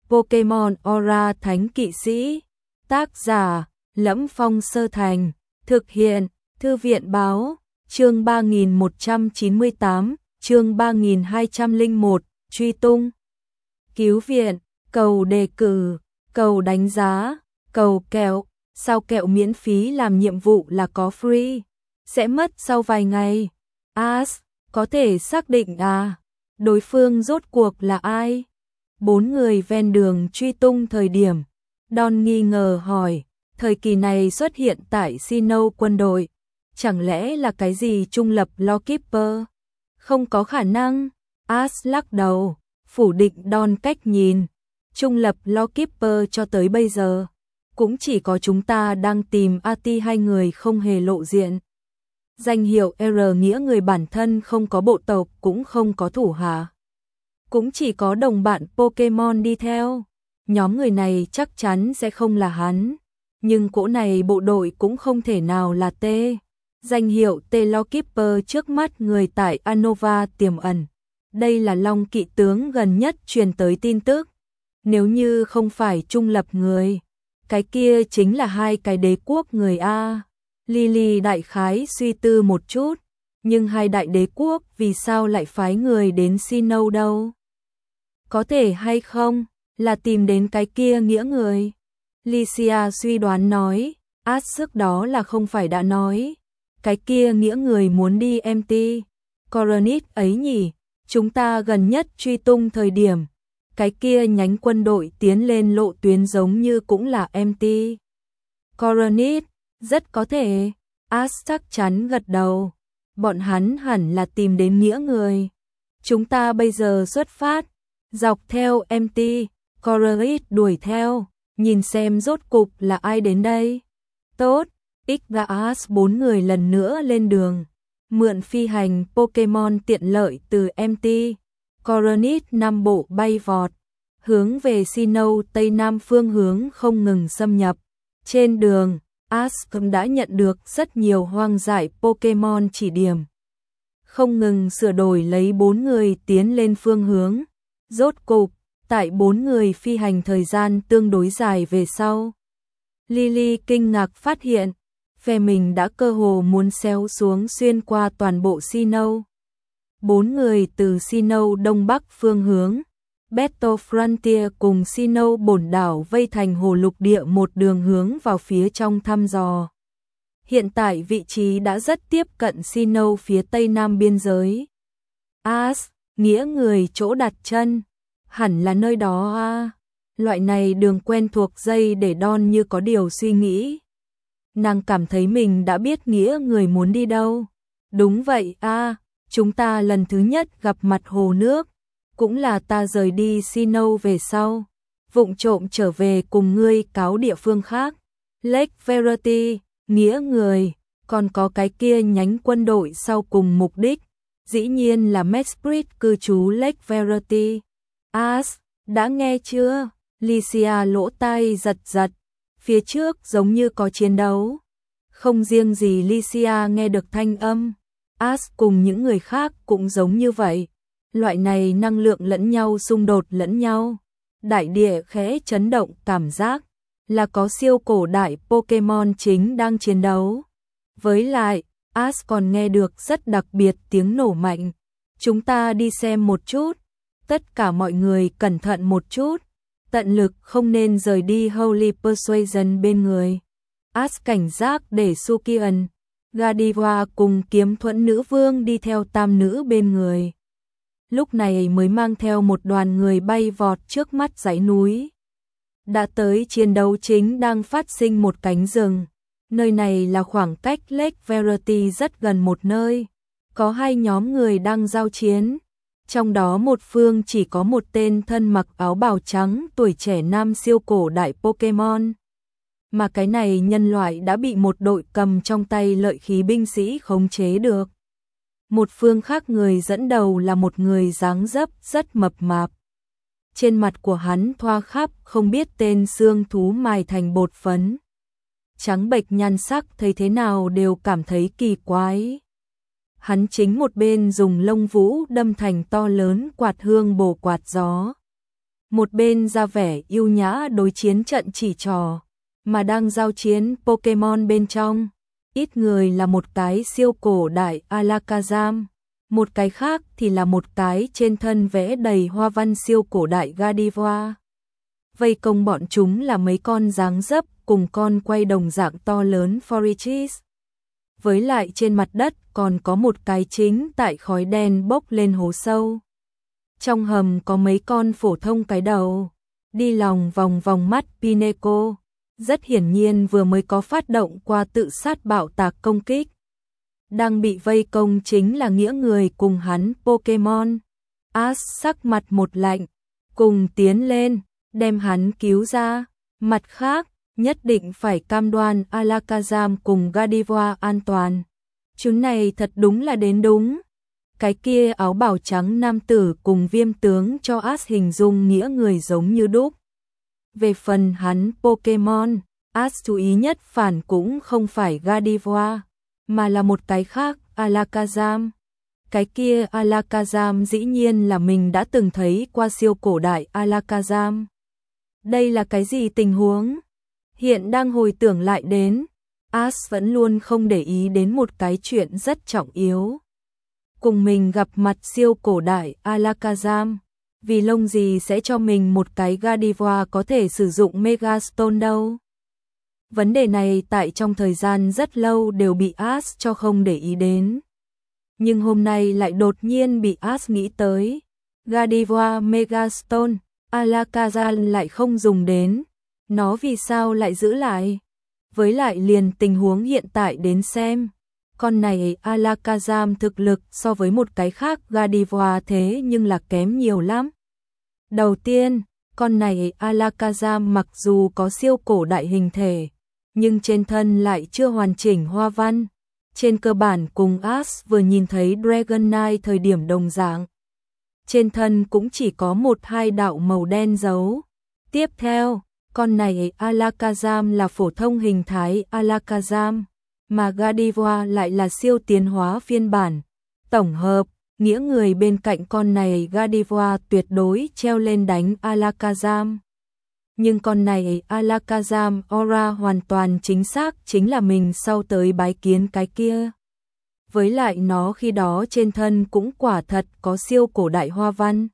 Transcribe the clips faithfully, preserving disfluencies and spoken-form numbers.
Pokemon Aura Thánh Kỵ Sĩ. Tác giả: Lẫm Phong Sơ Thành. Thực hiện: Thư viện báo. Chương ba nghìn một trăm chín mươi tám, chương ba nghìn hai trăm lẻ một, truy tung. Cứu viện, cầu đề cử, cầu đánh giá, cầu kẹo. Sao kẹo miễn phí làm nhiệm vụ là có free? Sẽ mất sau vài ngày. As, có thể xác định à? Đối phương rốt cuộc là ai? Bốn người ven đường truy tung thời điểm. Don nghi ngờ hỏi, thời kỳ này xuất hiện tại Sinnoh quân đội, chẳng lẽ là cái gì trung lập Lawkeeper? Không có khả năng. As lắc đầu, phủ định Don cách nhìn. Trung lập Lawkeeper cho tới bây giờ, cũng chỉ có chúng ta đang tìm a tê hai người không hề lộ diện. Danh hiệu R nghĩa người bản thân không có bộ tộc cũng không có thủ hạ. Cũng chỉ có đồng bạn Pokemon đi theo. Nhóm người này chắc chắn sẽ không là hắn. Nhưng cỗ này bộ đội cũng không thể nào là T. Danh hiệu T Lawkeeper trước mắt người tại Unova tiềm ẩn. Đây là Long Kỵ tướng gần nhất truyền tới tin tức. Nếu như không phải trung lập người, cái kia chính là hai cái đế quốc người A. Lily đại khái suy tư một chút, nhưng hai đại đế quốc vì sao lại phái người đến Sinnoh đâu? Có thể hay không là tìm đến cái kia nghĩa người? Lycia suy đoán nói, át sức đó là không phải đã nói. Cái kia nghĩa người muốn đi em tê. Coronet ấy nhỉ, chúng ta gần nhất truy tung thời điểm. Cái kia nhánh quân đội tiến lên lộ tuyến giống như cũng là em tê. Coronet, rất có thể. As chắc chắn gật đầu. Bọn hắn hẳn là tìm đến nghĩa người. Chúng ta bây giờ xuất phát, dọc theo em tê. Coronet đuổi theo, nhìn xem rốt cục là ai đến đây. Tốt, X và As bốn người lần nữa lên đường. Mượn phi hành Pokemon tiện lợi từ em tê. Coronet năm bộ bay vọt, hướng về Sinnoh Tây Nam phương hướng không ngừng xâm nhập. Trên đường, Ash đã nhận được rất nhiều hoang dại Pokemon chỉ điểm. Không ngừng sửa đổi lấy bốn người tiến lên phương hướng. Rốt cục, tại bốn người phi hành thời gian tương đối dài về sau. Lily kinh ngạc phát hiện, phe mình đã cơ hồ muốn xéo xuống xuyên qua toàn bộ Sinnoh. Bốn người từ Sinnoh Đông Bắc phương hướng, Battle Frontier cùng Sinnoh bổn đảo vây thành hồ lục địa một đường hướng vào phía trong thăm dò. Hiện tại vị trí đã rất tiếp cận Sinnoh phía tây nam biên giới. As, nghĩa người chỗ đặt chân, hẳn là nơi đó à. Loại này đường quen thuộc dây để Don như có điều suy nghĩ. Nàng cảm thấy mình đã biết nghĩa người muốn đi đâu. Đúng vậy à, chúng ta lần thứ nhất gặp mặt hồ nước. Cũng là ta rời đi Sinnoh về sau, vụng trộm trở về cùng ngươi cáo địa phương khác. Lake Verity, nghĩa người, còn có cái kia nhánh quân đội sau cùng mục đích, dĩ nhiên là Mesprit cư trú Lake Verity. As, đã nghe chưa? Lycia lỗ tai giật giật, phía trước giống như có chiến đấu. Không riêng gì Lycia nghe được thanh âm, As cùng những người khác cũng giống như vậy. Loại này năng lượng lẫn nhau xung đột lẫn nhau. Đại địa khẽ chấn động cảm giác là có siêu cổ đại Pokemon chính đang chiến đấu. Với lại, As còn nghe được rất đặc biệt tiếng nổ mạnh. Chúng ta đi xem một chút. Tất cả mọi người cẩn thận một chút. Tận lực không nên rời đi Holy Persuasion bên người. As cảnh giác để Sukian, Godiva cùng kiếm thuẫn nữ vương đi theo tam nữ bên người. Lúc này mới mang theo một đoàn người bay vọt trước mắt dãy núi. Đã tới chiến đấu chính đang phát sinh một cánh rừng. Nơi này là khoảng cách Lake Verity rất gần một nơi. Có hai nhóm người đang giao chiến. Trong đó một phương chỉ có một tên thân mặc áo bào trắng tuổi trẻ nam siêu cổ đại Pokemon. Mà cái này nhân loại đã bị một đội cầm trong tay lợi khí binh sĩ khống chế được. Một phương khác người dẫn đầu là một người dáng dấp rất mập mạp. Trên mặt của hắn thoa khắp không biết tên xương thú mài thành bột phấn. Trắng bệch nhan sắc thấy thế nào đều cảm thấy kỳ quái. Hắn chính một bên dùng lông vũ đâm thành to lớn quạt hương bổ quạt gió. một bên ra vẻ yêu nhã đối chiến trận chỉ trò, mà đang giao chiến Pokemon bên trong. Ít người là một cái siêu cổ đại Alakazam, một cái khác thì là một cái trên thân vẽ đầy hoa văn siêu cổ đại Gardevoir. Vây công bọn chúng là mấy con dáng dấp cùng con quay đồng dạng to lớn Forichis. Với lại trên mặt đất còn có một cái chính tại khói đen bốc lên hố sâu. Trong hầm có mấy con phổ thông cái đầu, đi lòng vòng vòng mắt Pineco, rất hiển nhiên vừa mới có phát động qua tự sát bạo tạc công kích. Đang bị vây công chính là nghĩa người cùng hắn Pokemon. Ash sắc mặt một lạnh, cùng tiến lên, đem hắn cứu ra. Mặt khác, nhất định phải cam đoan Alakazam cùng Gardevoir an toàn. Chúng này thật đúng là đến đúng. Cái kia áo bào trắng nam tử cùng viêm tướng cho Ash hình dung nghĩa người giống như đúc. Về phần hắn Pokemon, Ash chú ý nhất phản cũng không phải Gardevoir, mà là một cái khác, Alakazam. Cái kia Alakazam dĩ nhiên là mình đã từng thấy qua siêu cổ đại Alakazam. Đây là cái gì tình huống? Hiện đang hồi tưởng lại đến, Ash vẫn luôn không để ý đến một cái chuyện rất trọng yếu. Cùng mình gặp mặt siêu cổ đại Alakazam, vì lông gì sẽ cho mình một cái Gardevoir có thể sử dụng Megastone đâu? Vấn đề này tại trong thời gian rất lâu đều bị Ash cho không để ý đến. Nhưng hôm nay lại đột nhiên bị Ash nghĩ tới. Gardevoir Megastone, Alakazam lại không dùng đến. Nó vì sao lại giữ lại? Với lại liền tình huống hiện tại đến xem. Con này Alakazam thực lực so với một cái khác Gardevoir thế nhưng là kém nhiều lắm. Đầu tiên, con này Alakazam mặc dù có siêu cổ đại hình thể, nhưng trên thân lại chưa hoàn chỉnh hoa văn. Trên cơ bản cùng Ash vừa nhìn thấy Dragonite thời điểm đồng dạng. Trên thân cũng chỉ có một hai đạo màu đen dấu. Tiếp theo, con này Alakazam là phổ thông hình thái Alakazam, mà Gardevoir lại là siêu tiến hóa phiên bản. Tổng hợp, nghĩa người bên cạnh con này Gardevoir tuyệt đối treo lên đánh Alakazam. Nhưng con này Alakazam aura hoàn toàn chính xác chính là mình sau tới bái kiến cái kia. Với lại nó khi đó trên thân cũng quả thật có siêu cổ đại hoa văn.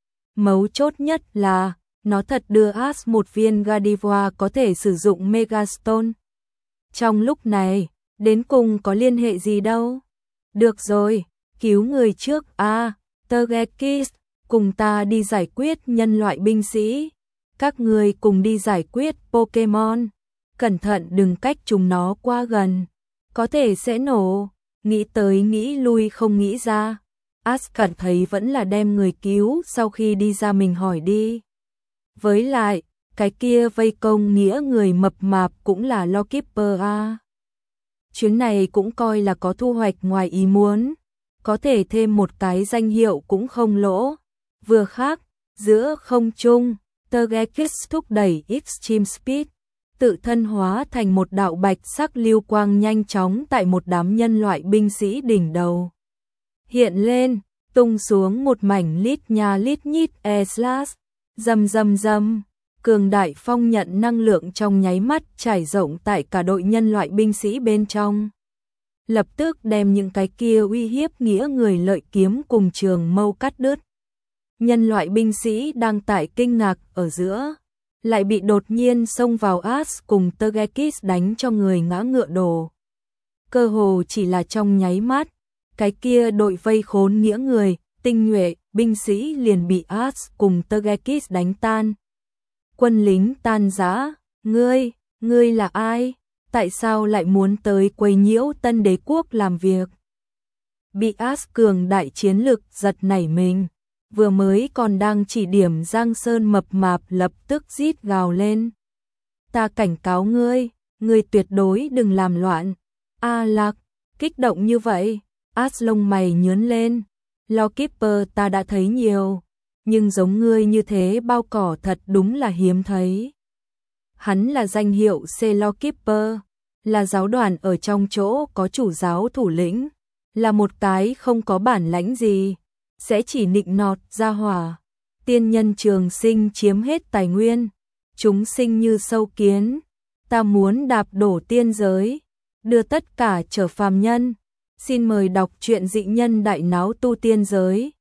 Mấu chốt nhất là, nó thật đưa Ash một viên Gardevoir có thể sử dụng Megastone. Trong lúc này, đến cùng có liên hệ gì đâu? Được rồi, cứu người trước a, Togekiss, cùng ta đi giải quyết nhân loại binh sĩ. Các người cùng đi giải quyết Pokemon. Cẩn thận đừng cách chúng nó quá gần. Có thể sẽ nổ. Nghĩ tới nghĩ lui không nghĩ ra. Ash cảm thấy vẫn là đem người cứu sau khi đi ra mình hỏi đi. Với lại, cái kia vây công nghĩa người mập mạp cũng là Lockkeeper a. Chuyến này cũng coi là có thu hoạch ngoài ý muốn. Có thể thêm một cái danh hiệu cũng không lỗ. Vừa khác, giữa không trung, Togekiss thúc đẩy Extreme Speed, tự thân hóa thành một đạo bạch sắc lưu quang nhanh chóng tại một đám nhân loại binh sĩ đỉnh đầu. Hiện lên, tung xuống một mảnh lít nha lít nhít E-slash, rầm rầm rầm, cường đại phong nhận năng lượng trong nháy mắt trải rộng tại cả đội nhân loại binh sĩ bên trong. Lập tức đem những cái kia uy hiếp nghĩa người lợi kiếm cùng trường mâu cắt đứt. Nhân loại binh sĩ đang tại kinh ngạc ở giữa, lại bị đột nhiên xông vào Ash cùng Togekiss đánh cho người ngã ngựa đổ. Cơ hồ chỉ là trong nháy mắt, cái kia đội vây khốn nghĩa người, tinh nhuệ, binh sĩ liền bị Ash cùng Togekiss đánh tan. Quân lính tan rã, ngươi, ngươi là ai? Tại sao lại muốn tới quấy nhiễu Tân Đế quốc làm việc? Bị Ash cường đại chiến lực giật nảy mình. Vừa mới còn đang chỉ điểm Giang Sơn mập mạp lập tức rít gào lên. Ta cảnh cáo ngươi, ngươi tuyệt đối đừng làm loạn. A Lạc, kích động như vậy, Ash lông mày nhướng lên. Lockkeeper ta đã thấy nhiều, nhưng giống ngươi như thế bao cỏ thật đúng là hiếm thấy. Hắn là danh hiệu C Lockkeeper, là giáo đoàn ở trong chỗ có chủ giáo thủ lĩnh, là một cái không có bản lãnh gì. Sẽ chỉ nịnh nọt ra hỏa. tiên nhân trường sinh chiếm hết tài nguyên, chúng sinh như sâu kiến, ta muốn đạp đổ tiên giới, đưa tất cả trở phàm nhân. Xin mời đọc truyện Dị Nhân Đại Náo Tu Tiên Giới.